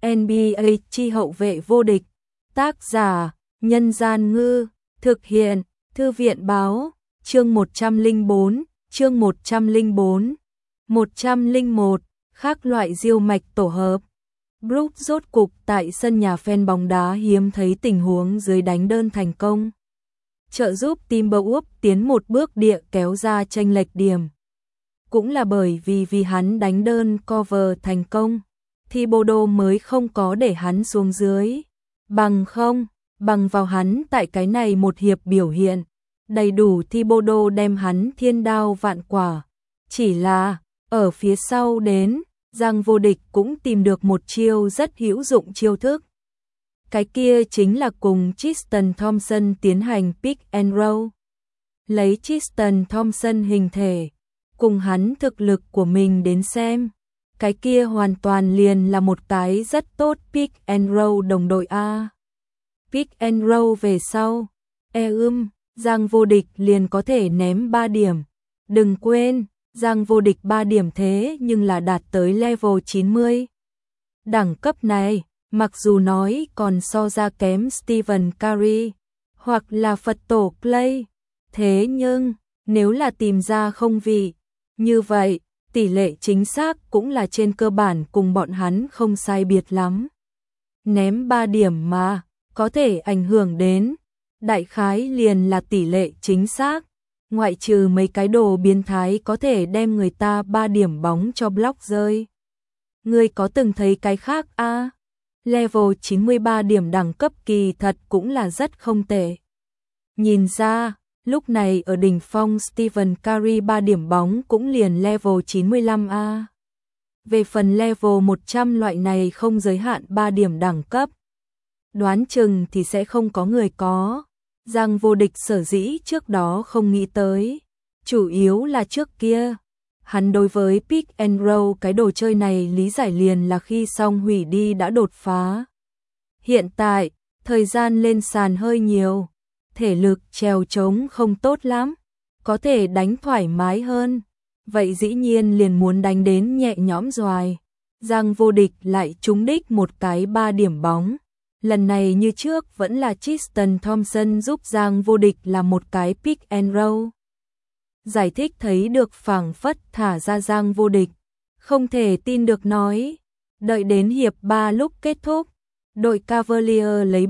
NBA chi hậu vệ vô địch. Tác giả: Nhân Gian Ngư. Thực hiện: Thư viện Báo. Chương 104. Chương 104. 101. Khác loại diêu mạch tổ hợp. Brook rốt cục tại sân nhà fan bóng đá hiếm thấy tình huống dưới đánh đơn thành công, trợ giúp Timberwolves tiến một bước địa kéo ra chênh lệch điểm. Cũng là bởi vì hắn đánh đơn cover thành công, Thibodeau mới không có để hắn xuống dưới. Bằng vào hắn tại cái này một hiệp biểu hiện, đầy đủ Thibodeau đem hắn thiên đao vạn quả. Chỉ là, ở phía sau đến, Giang vô địch cũng tìm được một chiêu rất hữu dụng chiêu thức. Cái kia chính là cùng Tristan Thompson tiến hành pick and roll. Lấy Tristan Thompson hình thể, cùng hắn thực lực của mình đến xem, cái kia hoàn toàn liền là một cái rất tốt pick and roll đồng đội A. Pick and roll về sau, Giang vô địch liền có thể ném 3 điểm. Đừng quên, Giang vô địch 3 điểm thế nhưng là đạt tới level 90. Đẳng cấp này, mặc dù nói còn so ra kém Stephen Curry, hoặc là Phật tổ Clay, thế nhưng, nếu là tìm ra không vị, như vậy, tỷ lệ chính xác cũng là trên cơ bản cùng bọn hắn không sai biệt lắm. Ném 3 điểm mà, có thể ảnh hưởng đến, đại khái liền là tỷ lệ chính xác, ngoại trừ mấy cái đồ biến thái có thể đem người ta 3 điểm bóng cho block rơi. Ngươi có từng thấy cái khác a? Level 93 điểm đẳng cấp kỳ thật cũng là rất không tệ. Nhìn ra, lúc này ở đỉnh phong Stephen Curry 3 điểm bóng cũng liền level 95A. Về phần level 100 loại này không giới hạn 3 điểm đẳng cấp, đoán chừng thì sẽ không có người có. Giang vô địch sở dĩ trước đó không nghĩ tới, chủ yếu là trước kia, hắn đối với pick and roll cái đồ chơi này lý giải liền là khi xong hủy đi đã đột phá. Hiện tại, thời gian lên sàn hơi nhiều, thể lực trèo trống không tốt lắm, có thể đánh thoải mái hơn, vậy dĩ nhiên liền muốn đánh đến nhẹ nhõm doài. Giang vô địch lại trúng đích một cái 3 điểm bóng. Lần này như trước vẫn là Tristan Thompson giúp Giang vô địch là một cái pick and roll. Giải thích thấy được phảng phất thả ra Giang vô địch, không thể tin được nói. Đợi đến hiệp 3 lúc kết thúc, đội Cavalier lấy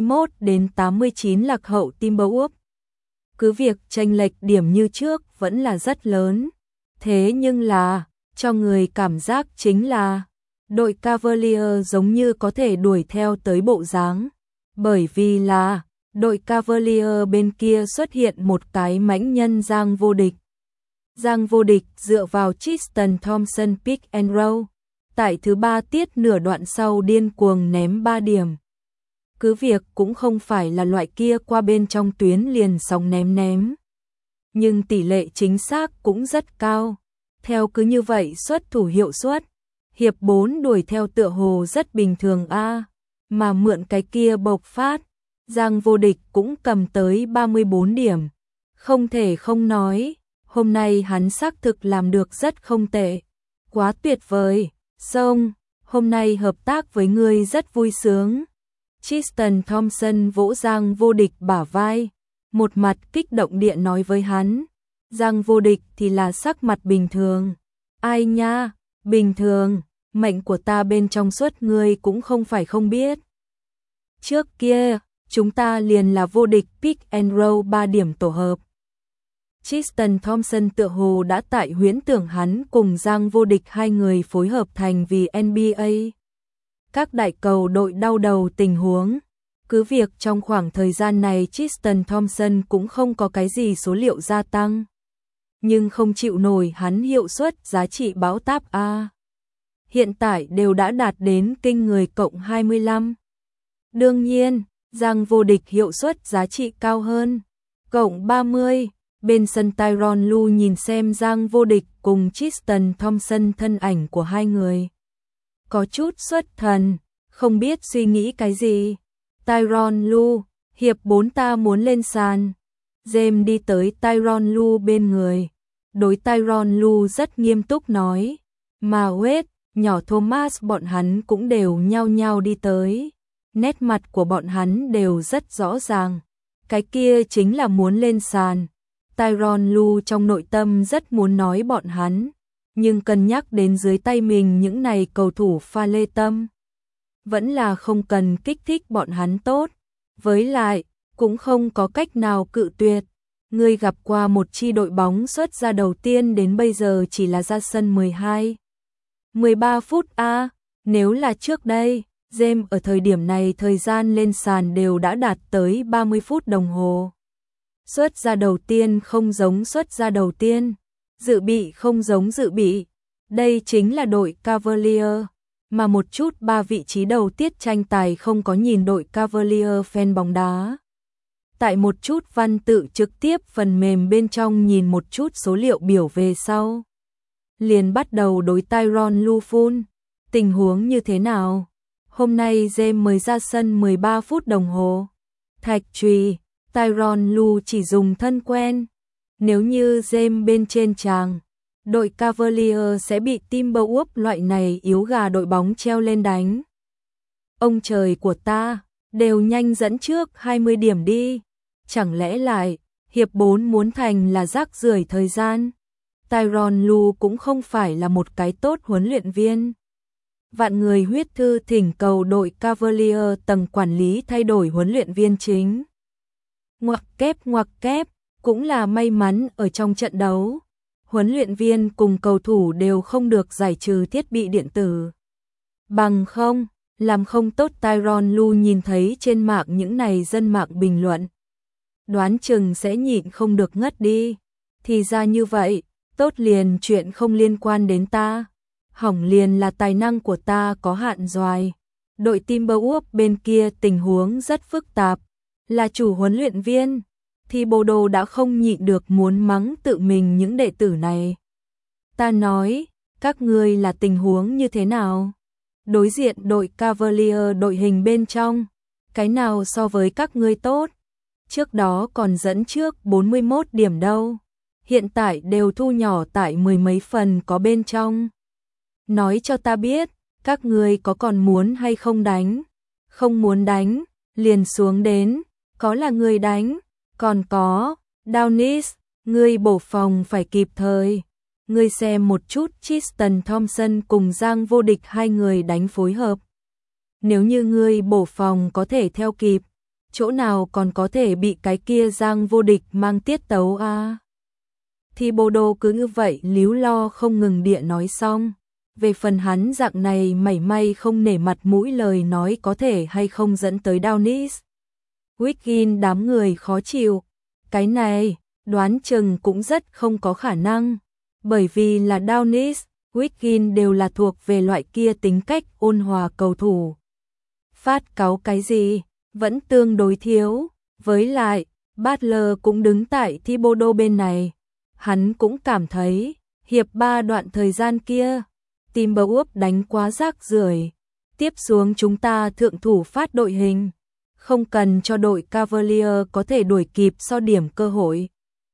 71-89 lạc hậu Timberwolves. Cứ việc chênh lệch điểm như trước vẫn là rất lớn, thế nhưng là, cho người cảm giác chính là đội Cavalier giống như có thể đuổi theo tới bộ dáng, bởi vì là đội Cavalier bên kia xuất hiện một cái mãnh nhân Giang vô địch. Giang vô địch dựa vào Tristan Thompson pick and roll, tại thứ 3 tiết nửa đoạn sau điên cuồng ném 3 điểm. Cứ việc cũng không phải là loại kia qua bên trong tuyến liền sóng ném, nhưng tỷ lệ chính xác cũng rất cao. Theo cứ như vậy xuất thủ hiệu suất, hiệp 4 đuổi theo tựa hồ rất bình thường a, mà mượn cái kia bộc phát, Giang vô địch cũng cầm tới 34 điểm. Không thể không nói, hôm nay hắn xác thực làm được rất không tệ. Quá tuyệt vời, Song, hôm nay hợp tác với ngươi rất vui sướng. Tristan Thompson vỗ Giang vô địch bả vai, một mặt kích động địa nói với hắn. Giang vô địch thì là sắc mặt bình thường. Ai nha, bình thường, mệnh của ta bên trong suốt ngươi cũng không phải không biết. Trước kia, chúng ta liền là vô địch pick and roll 3 điểm tổ hợp. Tristan Thompson tựa hồ đã tại huyễn tưởng hắn cùng Giang vô địch hai người phối hợp thành vì NBA. Các đại cầu đội đau đầu tình huống. Cứ việc trong khoảng thời gian này Tristan Thompson cũng không có cái gì số liệu gia tăng, nhưng không chịu nổi hắn hiệu suất giá trị bão táp A. Hiện tại đều đã đạt đến kinh người cộng 25. Đương nhiên, Giang vô địch hiệu suất giá trị cao hơn, cộng 30. Bên sân Tyronn Lue nhìn xem Giang vô địch cùng Tristan Thompson thân ảnh của hai người, có chút xuất thần, không biết suy nghĩ cái gì. Tyronn Lue, hiệp 4 ta muốn lên sàn. James đi tới Tyronn Lue bên người, đối Tyronn Lue rất nghiêm túc nói, mà Wade, nhỏ Thomas bọn hắn cũng đều nhao nhao đi tới. Nét mặt của bọn hắn đều rất rõ ràng. Cái kia chính là muốn lên sàn. Tyronn Lue trong nội tâm rất muốn nói bọn hắn, nhưng cân nhắc đến dưới tay mình những này cầu thủ pha lê tâm, vẫn là không cần kích thích bọn hắn tốt. Với lại, cũng không có cách nào cự tuyệt. Ngươi gặp qua một chi đội bóng xuất ra đầu tiên đến bây giờ chỉ là ra sân 13 phút a. Nếu là trước đây, James ở thời điểm này thời gian lên sàn đều đã đạt tới 30 phút đồng hồ. Xuất ra đầu tiên không giống xuất ra đầu tiên, dự bị không giống dự bị. Đây chính là đội Cavalier, mà một chút 3 vị trí đầu tiết tranh tài không có nhìn đội Cavalier fan bóng đá. Tại một chút văn tự trực tiếp phần mềm bên trong nhìn một chút số liệu biểu về sau, liền bắt đầu đối Tyronn Lue phun. Tình huống như thế nào? Hôm nay James mới ra sân 13 phút đồng hồ. Thạch Trùy, Tyronn Lue chỉ dùng thân quen. Nếu như James bên trên tràng, đội Cavalier sẽ bị Timberwolves loại này yếu gà đội bóng treo lên đánh. Ông trời của ta, đều nhanh dẫn trước 20 điểm đi. Chẳng lẽ lại, hiệp 4 muốn thành là rác rưởi thời gian? Tyronn Lue cũng không phải là một cái tốt huấn luyện viên. Vạn người huyết thư thỉnh cầu đội Cavalier tầng quản lý thay đổi huấn luyện viên chính. Ngoặc kép, cũng là may mắn ở trong trận đấu. Huấn luyện viên cùng cầu thủ đều không được giải trừ thiết bị điện tử. Bằng không, làm không tốt. Tyronn Lue nhìn thấy trên mạng những này dân mạng bình luận, đoán chừng sẽ nhịn không được ngất đi. Thì ra như vậy, tốt liền chuyện không liên quan đến ta. Hỏng liền là tài năng của ta có hạn doài. Đội Timberwolves bên kia tình huống rất phức tạp. Là chủ huấn luyện viên, Thibodeau đã không nhịn được muốn mắng tự mình những đệ tử này. Ta nói, các ngươi là tình huống như thế nào? Đối diện đội Cavalier đội hình bên trong, cái nào so với các ngươi tốt? Trước đó còn dẫn trước 41 điểm đâu. Hiện tại đều thu nhỏ tại 10 mấy phần có bên trong. Nói cho ta biết, các ngươi có còn muốn hay không đánh? Không muốn đánh, liền xuống đến, có là người đánh, còn có, Downis, ngươi bổ phòng phải kịp thời. Ngươi xem một chút Tristan Thompson cùng Giang Vô Địch hai người đánh phối hợp. Nếu như ngươi bổ phòng có thể theo kịp, chỗ nào còn có thể bị cái kia Giang Vô Địch mang tiết tấu a? Thibodeau cứ như vậy líu lo không ngừng địa nói xong. Về phần hắn dạng này mảy may không nể mặt mũi lời nói có thể hay không dẫn tới Downis, Wiggins đám người khó chịu. Cái này, đoán chừng cũng rất không có khả năng. Bởi vì là Downis, Wiggins đều là thuộc về loại kia tính cách ôn hòa cầu thủ. Phát cáu cái gì, vẫn tương đối thiếu. Với lại, Butler cũng đứng tại Thibodeau bên này. Hắn cũng cảm thấy, hiệp 3 đoạn thời gian kia, Timberwolves đánh quá rác rưởi. Tiếp xuống chúng ta thượng thủ phát đội hình, không cần cho đội Cavalier có thể đuổi kịp so điểm cơ hội.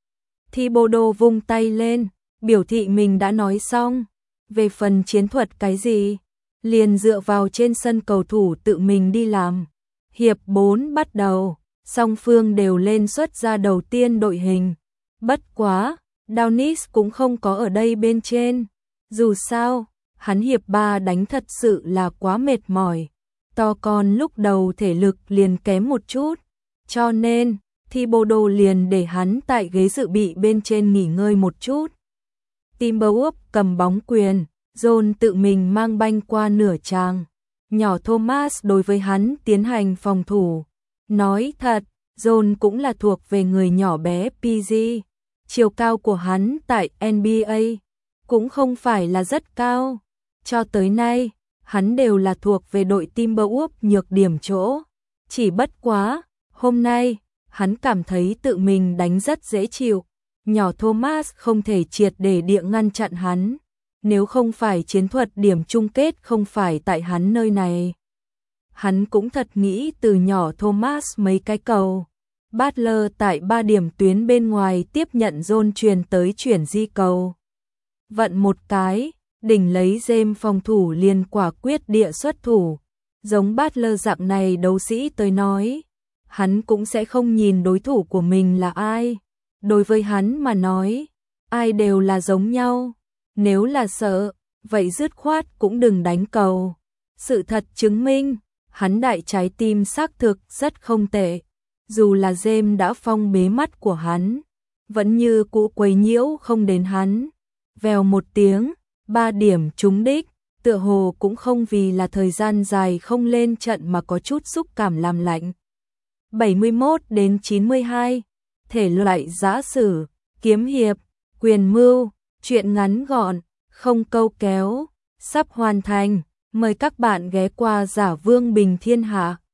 Thibodeau vung tay lên, biểu thị mình đã nói xong. Về phần chiến thuật cái gì, liền dựa vào trên sân cầu thủ tự mình đi làm. Hiệp 4 bắt đầu, song phương đều lên xuất ra đầu tiên đội hình. Bất quá, Downis cũng không có ở đây bên trên. Dù sao, hắn hiệp 3 đánh thật sự là quá mệt mỏi. To con lúc đầu thể lực liền kém một chút. Cho nên, Thibodeau liền để hắn tại ghế dự bị bên trên nghỉ ngơi một chút. Timberwolves cầm bóng quyền, John tự mình mang banh qua nửa tràng. Nhỏ Thomas đối với hắn tiến hành phòng thủ. Nói thật, John cũng là thuộc về người nhỏ bé PG. Chiều cao của hắn tại NBA cũng không phải là rất cao. Cho tới nay, hắn đều là thuộc về đội Timberwolves nhược điểm chỗ. Chỉ bất quá, hôm nay, hắn cảm thấy tự mình đánh rất dễ chịu. Nhỏ Thomas không thể triệt để địa ngăn chặn hắn. Nếu không phải chiến thuật điểm chung kết không phải tại hắn nơi này. Hắn cũng thật nghĩ từ nhỏ Thomas mấy cái cầu. Butler tại 3 điểm tuyến bên ngoài tiếp nhận John truyền tới chuyển di cầu. Vận một cái, đỉnh lấy James phòng thủ liền quả quyết địa xuất thủ. Giống Butler dạng này đấu sĩ tới nói, hắn cũng sẽ không nhìn đối thủ của mình là ai. Đối với hắn mà nói, ai đều là giống nhau. Nếu là sợ, vậy dứt khoát cũng đừng đánh cầu. Sự thật chứng minh, hắn đại trái tim xác thực rất không tệ. Dù là James đã phong bế mắt của hắn, vẫn như cũ quấy nhiễu không đến hắn. Vèo một tiếng, 3 điểm trúng đích, tựa hồ cũng không vì là thời gian dài không lên trận mà có chút xúc cảm làm lạnh. 71 đến 92, thể loại giã sử, kiếm hiệp, quyền mưu, truyện ngắn gọn, không câu kéo, sắp hoàn thành. Mời các bạn ghé qua Giả Vương Bình Thiên Hạ.